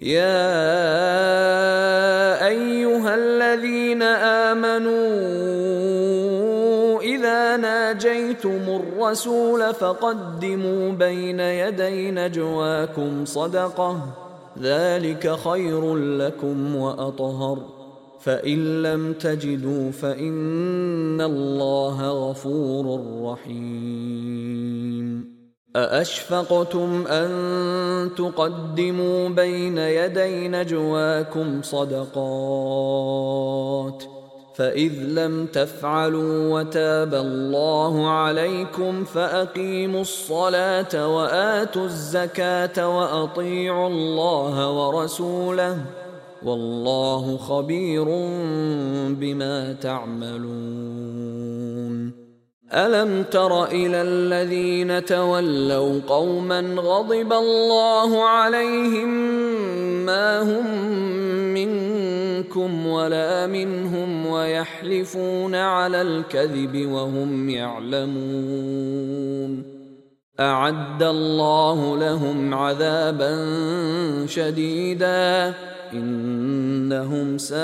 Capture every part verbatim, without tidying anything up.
يا أيها الذين آمنوا إذا ناجيتم الرسول فقدموا بين يدي نجواكم صدقة ذلك خير لكم وأطهر فإن لم تجدوا فإن الله غفور رحيم أأشفقتم أن تقدموا بين يدي نجواكم صدقات فإذ لم تفعلوا وتاب الله عليكم فأقيموا الصلاة وآتوا الزكاة وأطيعوا الله ورسوله والله خبير بما تعملون ألم تر إلى الذين تولوا قوما غضب الله عليهم ما هم منكم ولا منهم ويحلفون على الكذب وهم يعلمون أعد الله لهم عذابا شديدا إنهم ساء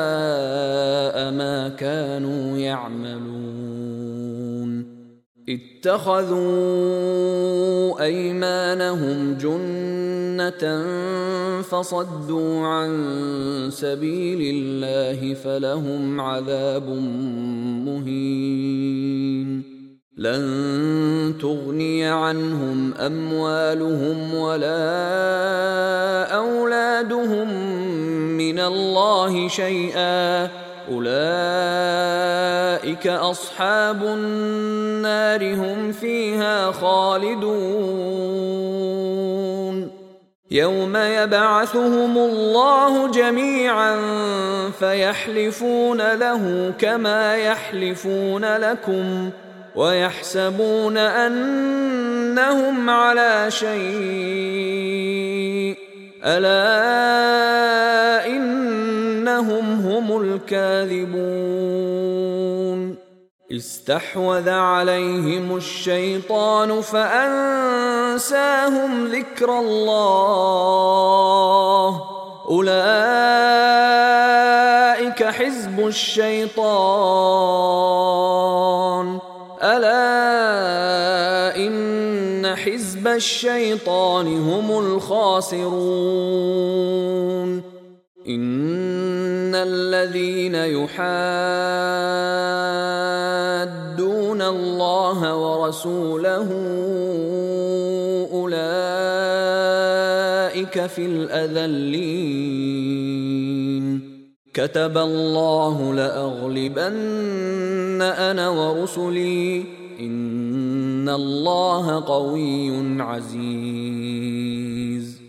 ما كانوا يعملون اتخذوا أيمانهم جنة فصدوا عن سبيل الله فلهم عذاب مهين لن تغني عنهم أموالهم ولا أولادهم من الله شيئا أولئك أصحاب النار هم فيها خالدون يوم يبعثهم الله جميعا فيحلفون له كما يحلفون لكم ويحسبون أنهم على شيء ألا إنهم هم الكاذبون استحوذ عليهم الشيطان فأنساهم ذكر الله أولئك حزب الشيطان ألا إن حزب الشيطان هم الخاسرون إن الذين يحادون الله ورسوله أولئك في الأذلين كتب الله لأغلبن أنا ورسلي إن الله قوي عزيز